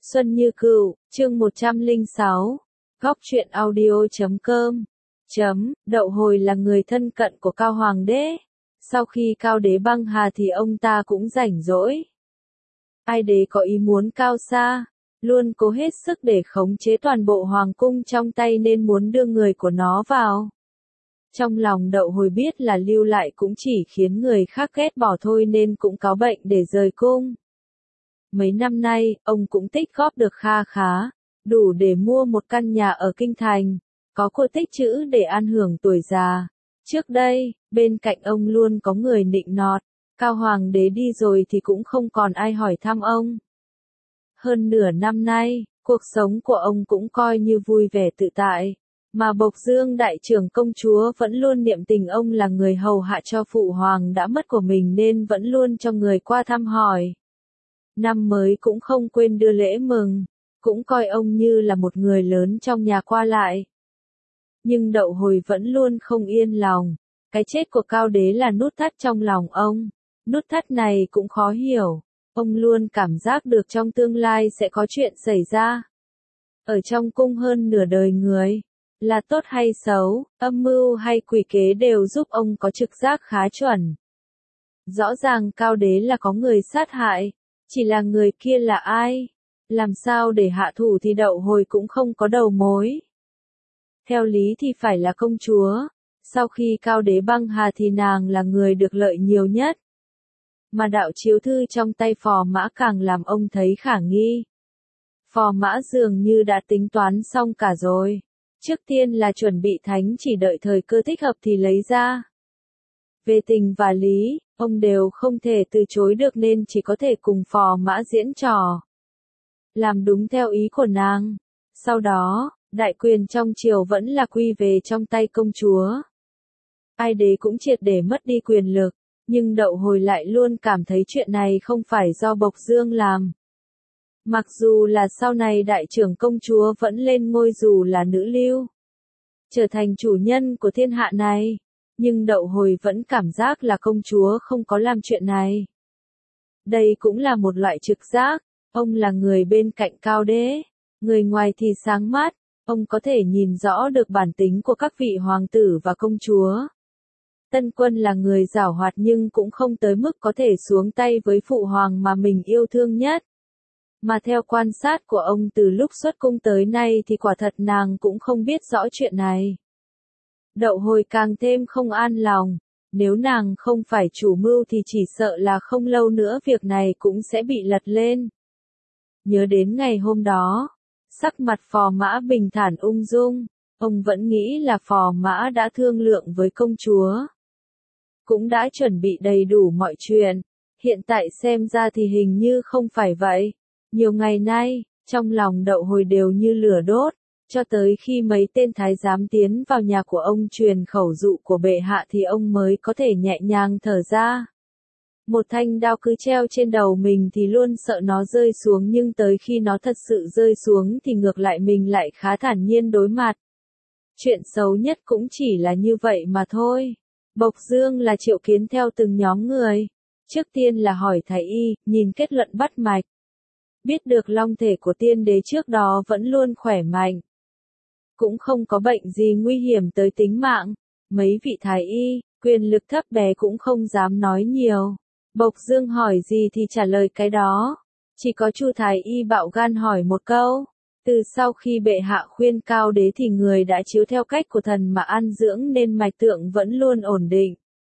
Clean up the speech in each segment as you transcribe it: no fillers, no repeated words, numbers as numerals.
Xuân Như Cửu, chương 106, góc truyện audio.com. Đậu Hồi là người thân cận của Cao Hoàng đế. Sau khi Cao đế băng hà thì ông ta cũng rảnh rỗi. Ai đế có ý muốn cao xa, luôn cố hết sức để khống chế toàn bộ hoàng cung trong tay nên muốn đưa người của nó vào. Trong lòng Đậu Hồi biết là lưu lại cũng chỉ khiến người khác ghét bỏ thôi nên cũng cáo bệnh để rời cung. Mấy năm nay, ông cũng tích góp được kha khá, đủ để mua một căn nhà ở kinh thành, có của tích trữ để an hưởng tuổi già. Trước đây, bên cạnh ông luôn có người nịnh nọt, Cao Hoàng đế đi rồi thì cũng không còn ai hỏi thăm ông. Hơn nửa năm nay, cuộc sống của ông cũng coi như vui vẻ tự tại, mà Bộc Dương đại trưởng công chúa vẫn luôn niệm tình ông là người hầu hạ cho phụ hoàng đã mất của mình nên vẫn luôn cho người qua thăm hỏi. Năm mới cũng không quên đưa lễ mừng, cũng coi ông như là một người lớn trong nhà qua lại. Nhưng Đậu Hồi vẫn luôn không yên lòng, cái chết của Cao đế là nút thắt trong lòng ông, nút thắt này cũng khó hiểu, ông luôn cảm giác được trong tương lai sẽ có chuyện xảy ra. Ở trong cung hơn nửa đời người, là tốt hay xấu, âm mưu hay quỷ kế đều giúp ông có trực giác khá chuẩn. Rõ ràng Cao đế là có người sát hại, chỉ là người kia là ai? Làm sao để hạ thủ thì Đậu Hồi cũng không có đầu mối. Theo lý thì phải là công chúa, sau khi Cao đế băng hà thì nàng là người được lợi nhiều nhất. Mà đạo chiếu thư trong tay Phò Mã càng làm ông thấy khả nghi. Phò Mã dường như đã tính toán xong cả rồi. Trước tiên là chuẩn bị thánh chỉ đợi thời cơ thích hợp thì lấy ra. Về tình và lý, ông đều không thể từ chối được nên chỉ có thể cùng Phò Mã diễn trò. Làm đúng theo ý của nàng. Sau đó, đại quyền trong triều vẫn là quy về trong tay công chúa. Ai đế cũng triệt để mất đi quyền lực, nhưng Đậu Hồi lại luôn cảm thấy chuyện này không phải do Bộc Dương làm. Mặc dù là sau này đại trưởng công chúa vẫn lên ngôi dù là nữ lưu, trở thành chủ nhân của thiên hạ này, nhưng Đậu Hồi vẫn cảm giác là công chúa không có làm chuyện này. Đây cũng là một loại trực giác, ông là người bên cạnh Cao đế, người ngoài thì sáng mắt, ông có thể nhìn rõ được bản tính của các vị hoàng tử và công chúa. Tân Quân là người giảo hoạt nhưng cũng không tới mức có thể xuống tay với phụ hoàng mà mình yêu thương nhất. Mà theo quan sát của ông từ lúc xuất cung tới nay thì quả thật nàng cũng không biết rõ chuyện này. Đậu Hồi càng thêm không an lòng, nếu nàng không phải chủ mưu thì chỉ sợ là không lâu nữa việc này cũng sẽ bị lật lên. Nhớ đến ngày hôm đó, sắc mặt Phò Mã bình thản ung dung, ông vẫn nghĩ là Phò Mã đã thương lượng với công chúa. Cũng đã chuẩn bị đầy đủ mọi chuyện, hiện tại xem ra thì hình như không phải vậy. Nhiều ngày nay, trong lòng Đậu Hồi đều như lửa đốt, cho tới khi mấy tên thái giám tiến vào nhà của ông truyền khẩu dụ của bệ hạ thì ông mới có thể nhẹ nhàng thở ra. Một thanh đao cứ treo trên đầu mình thì luôn sợ nó rơi xuống nhưng tới khi nó thật sự rơi xuống thì ngược lại mình lại khá thản nhiên đối mặt. Chuyện xấu nhất cũng chỉ là như vậy mà thôi. Bộc Dương là triệu kiến theo từng nhóm người. Trước tiên là hỏi thái y, nhìn kết luận bắt mạch. Biết được long thể của tiên đế trước đó vẫn luôn khỏe mạnh. Cũng không có bệnh gì nguy hiểm tới tính mạng. Mấy vị thái y, quyền lực thấp bé cũng không dám nói nhiều. Bộc Dương hỏi gì thì trả lời cái đó. Chỉ có Chu thái y bạo gan hỏi một câu. Từ sau khi bệ hạ khuyên Cao đế thì người đã chiếu theo cách của thần mà ăn dưỡng nên mạch tượng vẫn luôn ổn định.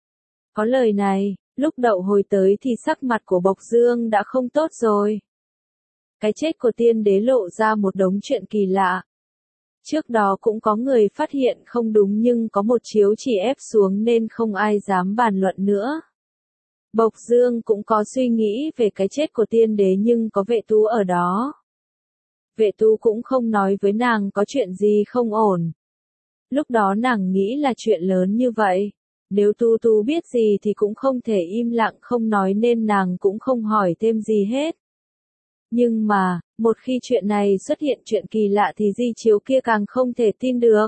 Có lời này, lúc Đậu Hồi tới thì sắc mặt của Bộc Dương đã không tốt rồi. Cái chết của tiên đế lộ ra một đống chuyện kỳ lạ. Trước đó cũng có người phát hiện không đúng nhưng có một chiếu chỉ ép xuống nên không ai dám bàn luận nữa. Bộc Dương cũng có suy nghĩ về cái chết của tiên đế nhưng có Vệ Tú ở đó. Vệ Tú cũng không nói với nàng có chuyện gì không ổn. Lúc đó nàng nghĩ là chuyện lớn như vậy. Nếu Tú biết gì thì cũng không thể im lặng không nói nên nàng cũng không hỏi thêm gì hết. Nhưng mà, một khi chuyện này xuất hiện chuyện kỳ lạ thì di chiếu kia càng không thể tin được.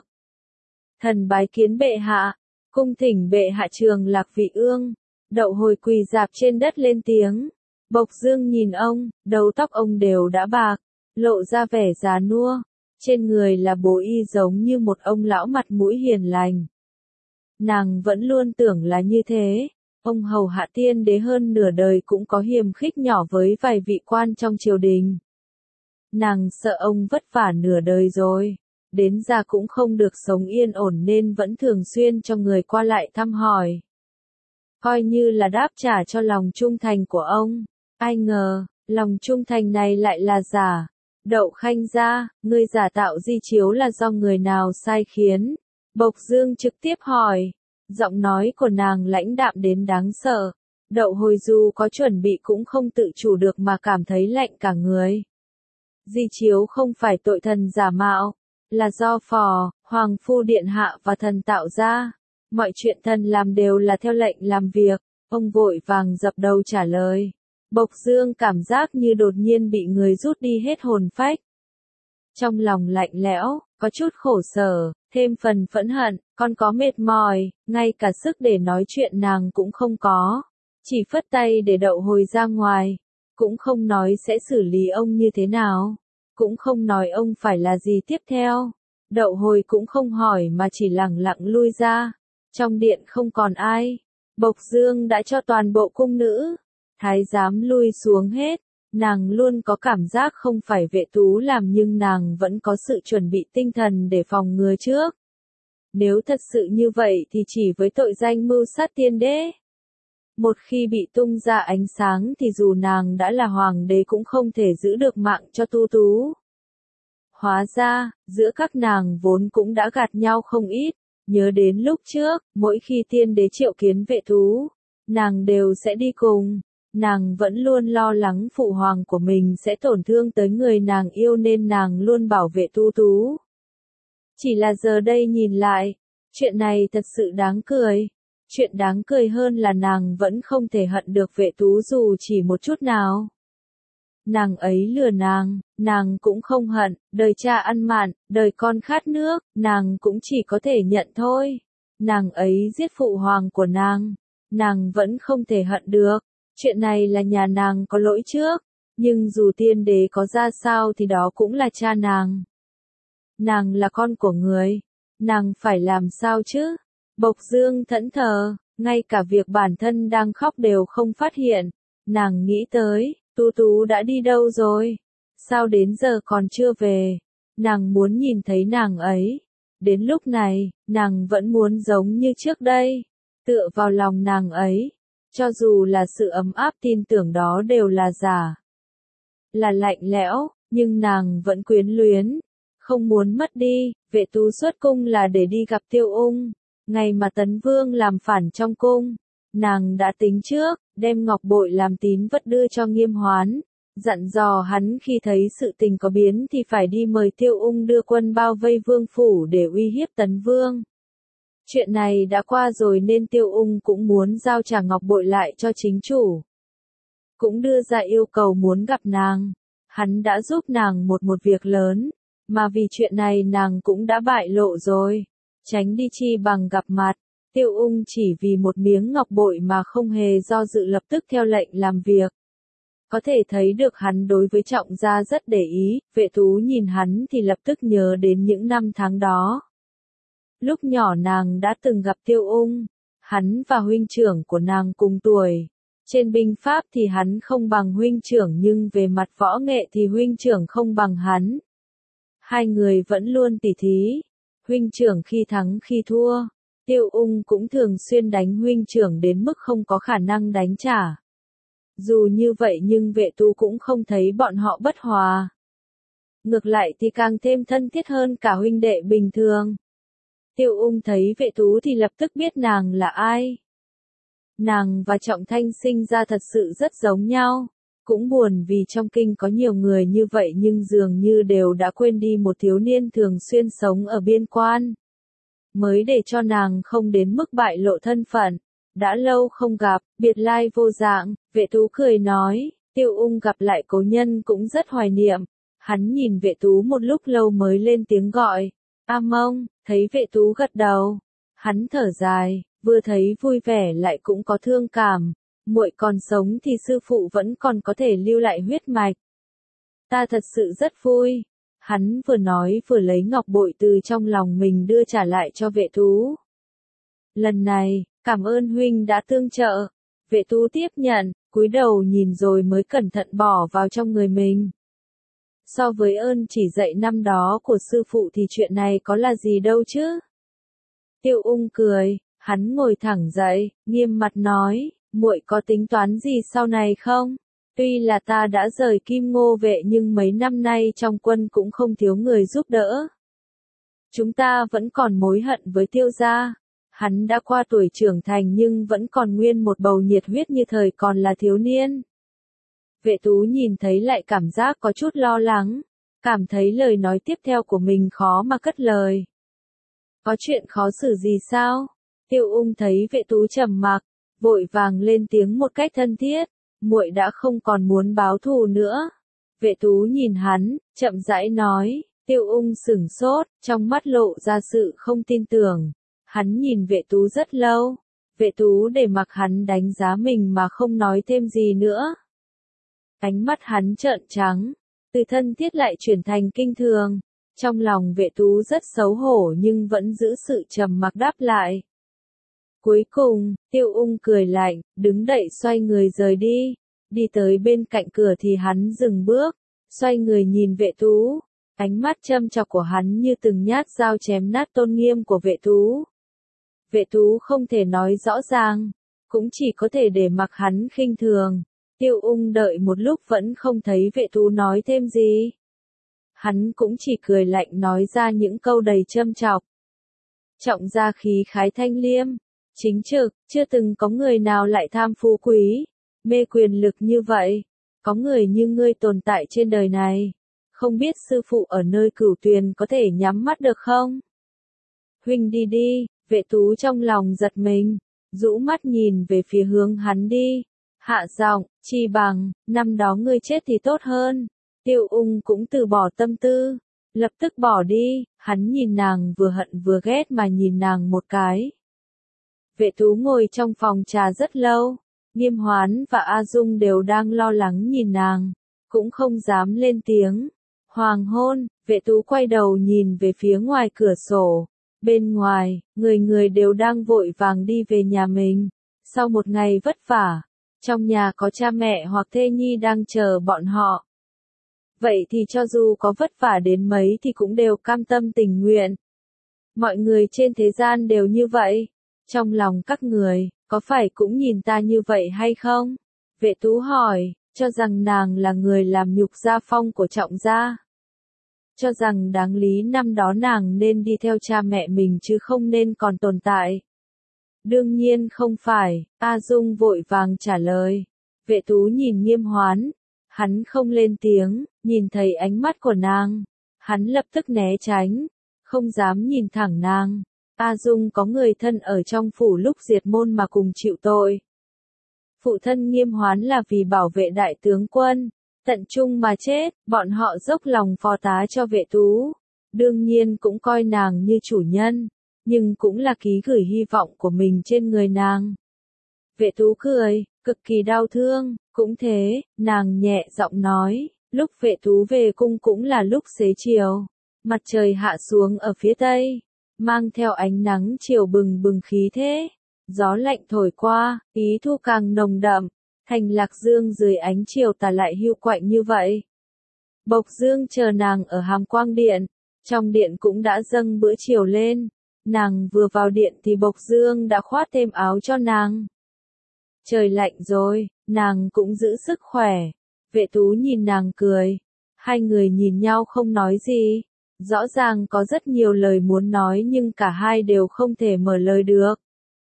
Thần bái kiến bệ hạ, cung thỉnh bệ hạ Trường Lạc Vị Ương. Đậu Hồi quỳ rạp trên đất lên tiếng. Bộc Dương nhìn ông, đầu tóc ông đều đã bạc, lộ ra vẻ già nua, trên người là bố y giống như một ông lão mặt mũi hiền lành. Nàng vẫn luôn tưởng là như thế, ông hầu hạ tiên đế hơn nửa đời cũng có hiềm khích nhỏ với vài vị quan trong triều đình. Nàng sợ ông vất vả nửa đời rồi, đến già cũng không được sống yên ổn nên vẫn thường xuyên cho người qua lại thăm hỏi. Coi như là đáp trả cho lòng trung thành của ông. Ai ngờ, lòng trung thành này lại là giả. Đậu Khanh gia, ngươi giả tạo di chiếu là do người nào sai khiến? Bộc Dương trực tiếp hỏi. Giọng nói của nàng lãnh đạm đến đáng sợ. Đậu Hồi dù có chuẩn bị cũng không tự chủ được mà cảm thấy lạnh cả người. Di chiếu không phải tội thần giả mạo, là do phò, hoàng phu điện hạ và thần tạo ra. Mọi chuyện thần làm đều là theo lệnh làm việc. Ông vội vàng dập đầu trả lời. Bộc Dương cảm giác như đột nhiên bị người rút đi hết hồn phách. Trong lòng lạnh lẽo, có chút khổ sở, thêm phần phẫn hận, con có mệt mỏi, ngay cả sức để nói chuyện nàng cũng không có. Chỉ phất tay để Đậu Hồi ra ngoài, cũng không nói sẽ xử lý ông như thế nào, cũng không nói ông phải là gì tiếp theo. Đậu Hồi cũng không hỏi mà chỉ lẳng lặng lui ra. Trong điện không còn ai. Bộc Dương đã cho toàn bộ cung nữ, thái giám lui xuống hết. Nàng luôn có cảm giác không phải Vệ Tú làm nhưng nàng vẫn có sự chuẩn bị tinh thần để phòng ngừa trước. Nếu thật sự như vậy thì chỉ với tội danh mưu sát tiên đế. Một khi bị tung ra ánh sáng thì dù nàng đã là hoàng đế cũng không thể giữ được mạng cho Tu Tú. Hóa ra, giữa các nàng vốn cũng đã gạt nhau không ít. Nhớ đến lúc trước, mỗi khi tiên đế triệu kiến Vệ Tú, nàng đều sẽ đi cùng. Nàng vẫn luôn lo lắng phụ hoàng của mình sẽ tổn thương tới người nàng yêu nên nàng luôn bảo vệ Tu Tú. Chỉ là giờ đây nhìn lại, chuyện này thật sự đáng cười. Chuyện đáng cười hơn là nàng vẫn không thể hận được Vệ Tú dù chỉ một chút nào. Nàng ấy lừa nàng cũng không hận, đời cha ăn mạn, đời con khát nước, nàng cũng chỉ có thể nhận thôi. Nàng ấy giết phụ hoàng của nàng vẫn không thể hận được. Chuyện này là nhà nàng có lỗi trước, nhưng dù tiên đế có ra sao thì đó cũng là cha nàng. Nàng là con của người, nàng phải làm sao chứ? Bộc Dương thẫn thờ, ngay cả việc bản thân đang khóc đều không phát hiện. Nàng nghĩ tới, Tu Tú đã đi đâu rồi? Sao đến giờ còn chưa về? Nàng muốn nhìn thấy nàng ấy. Đến lúc này, nàng vẫn muốn giống như trước đây, tựa vào lòng nàng ấy. Cho dù là sự ấm áp tin tưởng đó đều là giả, là lạnh lẽo, nhưng nàng vẫn quyến luyến, không muốn mất đi. Vệ Tú xuất cung là để đi gặp Tiêu Ung. Ngày mà Tấn Vương làm phản trong cung, nàng đã tính trước, đem ngọc bội làm tín vật đưa cho Nghiêm Hoán, dặn dò hắn khi thấy sự tình có biến thì phải đi mời Tiêu Ung đưa quân bao vây vương phủ để uy hiếp Tấn Vương. Chuyện này đã qua rồi nên Tiêu Ung cũng muốn giao trả ngọc bội lại cho chính chủ. Cũng đưa ra yêu cầu muốn gặp nàng. Hắn đã giúp nàng một việc lớn, mà vì chuyện này nàng cũng đã bại lộ rồi. Tránh đi chi bằng gặp mặt. Tiêu Ung chỉ vì một miếng ngọc bội mà không hề do dự lập tức theo lệnh làm việc. Có thể thấy được hắn đối với Trọng gia rất để ý. Vệ Tú nhìn hắn thì lập tức nhớ đến những năm tháng đó. Lúc nhỏ nàng đã từng gặp Tiêu Ung, hắn và huynh trưởng của nàng cùng tuổi. Trên binh pháp thì hắn không bằng huynh trưởng nhưng về mặt võ nghệ thì huynh trưởng không bằng hắn. Hai người vẫn luôn tỉ thí, huynh trưởng khi thắng khi thua. Tiêu Ung cũng thường xuyên đánh huynh trưởng đến mức không có khả năng đánh trả. Dù như vậy nhưng Vệ Tú cũng không thấy bọn họ bất hòa. Ngược lại thì càng thêm thân thiết hơn cả huynh đệ bình thường. Tiêu Ung thấy Vệ Tú thì lập tức biết nàng là ai. Nàng và Trọng Thanh sinh ra thật sự rất giống nhau. Cũng buồn vì trong kinh có nhiều người như vậy nhưng dường như đều đã quên đi một thiếu niên thường xuyên sống ở biên quan. Mới để cho nàng không đến mức bại lộ thân phận. Đã lâu không gặp, biệt lai vô dạng, Vệ Tú cười nói, Tiêu Ung gặp lại cố nhân cũng rất hoài niệm. Hắn nhìn Vệ Tú một lúc lâu mới lên tiếng gọi, A Mông, thấy Vệ Tú gật đầu. Hắn thở dài, vừa thấy vui vẻ lại cũng có thương cảm. Muội còn sống thì sư phụ vẫn còn có thể lưu lại huyết mạch. Ta thật sự rất vui. Hắn vừa nói vừa lấy ngọc bội từ trong lòng mình đưa trả lại cho Vệ Tú. Lần này, cảm ơn huynh đã tương trợ. Vệ Tú tiếp nhận, cúi đầu nhìn rồi mới cẩn thận bỏ vào trong người mình. So với ơn chỉ dạy năm đó của sư phụ thì chuyện này có là gì đâu chứ. Tiêu Ung cười, hắn ngồi thẳng dậy, nghiêm mặt nói, muội có tính toán gì sau này không? Tuy là ta đã rời Kim Ngô vệ nhưng mấy năm nay trong quân cũng không thiếu người giúp đỡ. Chúng ta vẫn còn mối hận với Tiêu gia. Hắn đã qua tuổi trưởng thành nhưng vẫn còn nguyên một bầu nhiệt huyết như thời còn là thiếu niên. Vệ Tú nhìn thấy lại cảm giác có chút lo lắng, cảm thấy lời nói tiếp theo của mình khó mà cất lời. Có chuyện khó xử gì sao? Tiêu Ung thấy Vệ Tú trầm mặc, vội vàng lên tiếng một cách thân thiết, muội đã không còn muốn báo thù nữa. Vệ Tú nhìn hắn, chậm rãi nói, Tiêu Ung sửng sốt, trong mắt lộ ra sự không tin tưởng. Hắn nhìn Vệ Tú rất lâu, Vệ Tú để mặc hắn đánh giá mình mà không nói thêm gì nữa. Ánh mắt hắn trợn trắng, từ thân thiết lại chuyển thành kinh thường. Trong lòng Vệ Tú rất xấu hổ nhưng vẫn giữ sự trầm mặc đáp lại. Cuối cùng, Tiêu Ung cười lạnh, đứng dậy xoay người rời đi. Đi tới bên cạnh cửa thì hắn dừng bước, xoay người nhìn Vệ Tú. Ánh mắt châm chọc của hắn như từng nhát dao chém nát tôn nghiêm của Vệ Tú. Vệ Tú không thể nói rõ ràng, cũng chỉ có thể để mặc hắn khinh thường. Tiêu Ung đợi một lúc vẫn không thấy Vệ Tú nói thêm gì. Hắn cũng chỉ cười lạnh nói ra những câu đầy châm chọc. Trọng gia khí khái thanh liêm, chính trực, chưa từng có người nào lại tham phú quý, mê quyền lực như vậy. Có người như ngươi tồn tại trên đời này. Không biết sư phụ ở nơi Cửu Tuyền có thể nhắm mắt được không? Huynh đi đi. Vệ Tú trong lòng giật mình, rũ mắt nhìn về phía hướng hắn đi. Hạ giọng, chi bằng, năm đó ngươi chết thì tốt hơn. Tiêu Ung cũng từ bỏ tâm tư, lập tức bỏ đi. Hắn nhìn nàng vừa hận vừa ghét mà nhìn nàng một cái. Vệ Tú ngồi trong phòng trà rất lâu, Nghiêm Hoán và A Dung đều đang lo lắng nhìn nàng, cũng không dám lên tiếng. Hoàng hôn, Vệ Tú quay đầu nhìn về phía ngoài cửa sổ. Bên ngoài, người người đều đang vội vàng đi về nhà mình. Sau một ngày vất vả, trong nhà có cha mẹ hoặc thê nhi đang chờ bọn họ. Vậy thì cho dù có vất vả đến mấy thì cũng đều cam tâm tình nguyện. Mọi người trên thế gian đều như vậy. Trong lòng các người, có phải cũng nhìn ta như vậy hay không? Vệ Tú hỏi, cho rằng nàng là người làm nhục gia phong của Trọng gia. Cho rằng đáng lý năm đó nàng nên đi theo cha mẹ mình chứ không nên còn tồn tại. Đương nhiên không phải, A Dung vội vàng trả lời. Vệ Tú nhìn Nghiêm Hoán, hắn không lên tiếng, nhìn thấy ánh mắt của nàng. Hắn lập tức né tránh, không dám nhìn thẳng nàng. A Dung có người thân ở trong phủ lúc diệt môn mà cùng chịu tội. Phụ thân Nghiêm Hoán là vì bảo vệ đại tướng quân. Tận trung mà chết, bọn họ dốc lòng phó tá cho Vệ Tú. Đương nhiên cũng coi nàng như chủ nhân, nhưng cũng là ký gửi hy vọng của mình trên người nàng. Vệ Tú cười, cực kỳ đau thương, cũng thế, nàng nhẹ giọng nói, lúc Vệ Tú về cung cũng là lúc xế chiều. Mặt trời hạ xuống ở phía tây, mang theo ánh nắng chiều bừng bừng khí thế. Gió lạnh thổi qua, ý thu càng nồng đậm. Thành Lạc Dương dưới ánh chiều tà lại hiu quạnh như vậy. Bộc Dương chờ nàng ở Hàm Quang Điện, trong điện cũng đã dâng bữa chiều lên. Nàng vừa vào điện thì Bộc Dương đã khoác thêm áo cho nàng. Trời lạnh rồi, nàng cũng giữ sức khỏe. Vệ Tú nhìn nàng cười. Hai người nhìn nhau không nói gì. Rõ ràng có rất nhiều lời muốn nói nhưng cả hai đều không thể mở lời được.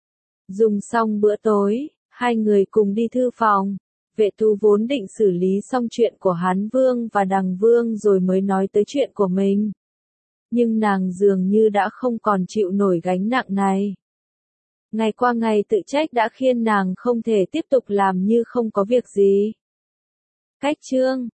Dùng xong bữa tối, hai người cùng đi thư phòng. Vệ Tú vốn định xử lý xong chuyện của Hán Vương và Đằng Vương rồi mới nói tới chuyện của mình. Nhưng nàng dường như đã không còn chịu nổi gánh nặng này. Ngày qua ngày tự trách đã khiến nàng không thể tiếp tục làm như không có việc gì. Cách chương